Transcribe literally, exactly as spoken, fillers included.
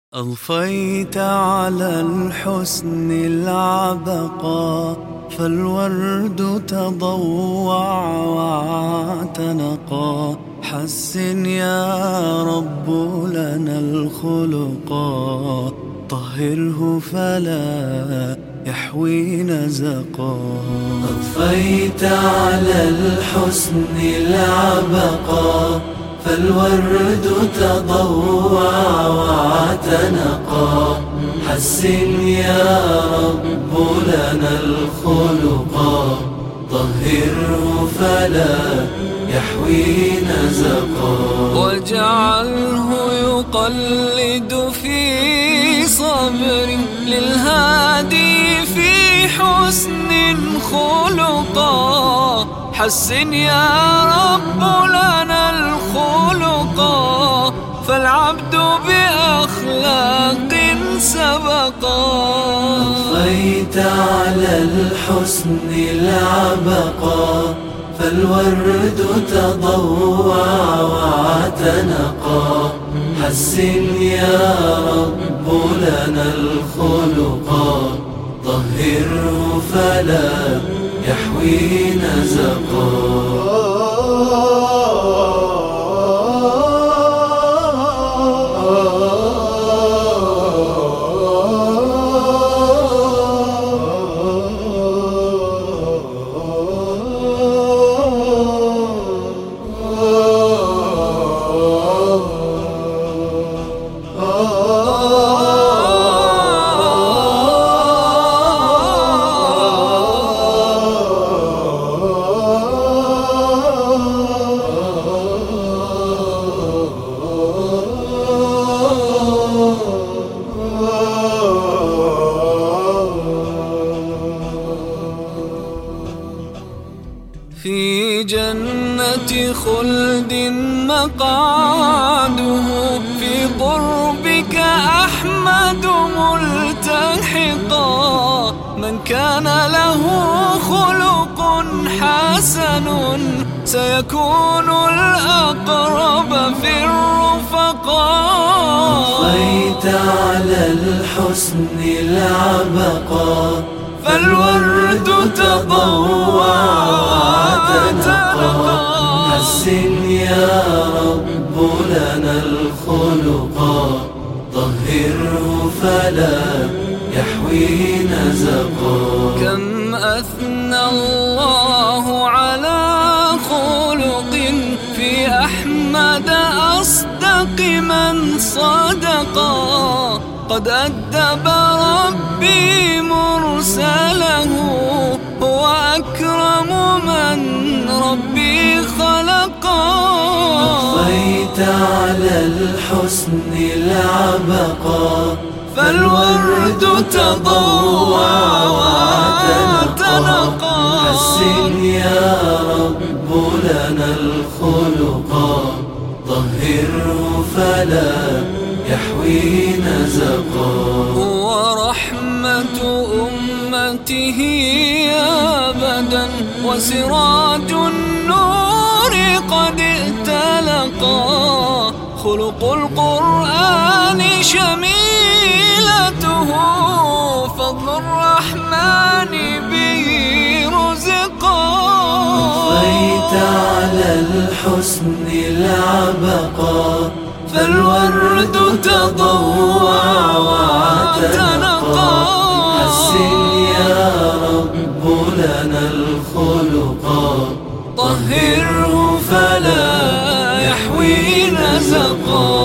أضفيت على الحسن العبقى، فالورد تضوع واعتنقا. حسن يا رب لنا الخلقا، طهره فلا يحوي نزقا. أضفيت على الحسن العبقا، فالورد تضوع واعتنقا. حسن يا رب لنا الخلقا، طهره فلا يحوي نزقا. واجعله يقلد في صبر للهادي في حسن خلقا. حسن يا رب لنا الخلقا، فالعبد بأخلاق سبقا. أضفيت على الحسن العبقا، فالورد تضوع واعتنقا. حسن يا رب لنا الخلقا، طهره فلا يحوي نزقا. في جنة خلد مقعده، في قربك أحمد ملتحقا. من كان له خلق حسن، سيكون الأقرب في الرفقاء. أضفيت على الحسن العبقا، فالورد تضوع واعتنقا. حسن يا رب لنا الخلقا، طهره فلا يحوي نزقا. كم أثنى الله على خلق، في أحمد أصدق من صدقا. قد أدب ربي مرسله، هو أكرم من ربي خلقا. أضفيت على الحسن العبقا، فالورد تضوع واعتنقا. حسن يا رب لنا الخلقا، طهره فلا يحوي نزقا. ورحمة أمته أبدا، وسراج النور قد ائتلقا. خلق القرآن شميلته، فضل الرحمن به رزقا. أضفيت على الحسن العبقا، فالورد تضوع واعتنقا. حسن يا رب لنا الخلقا، طهره فلا يحوي نزقا.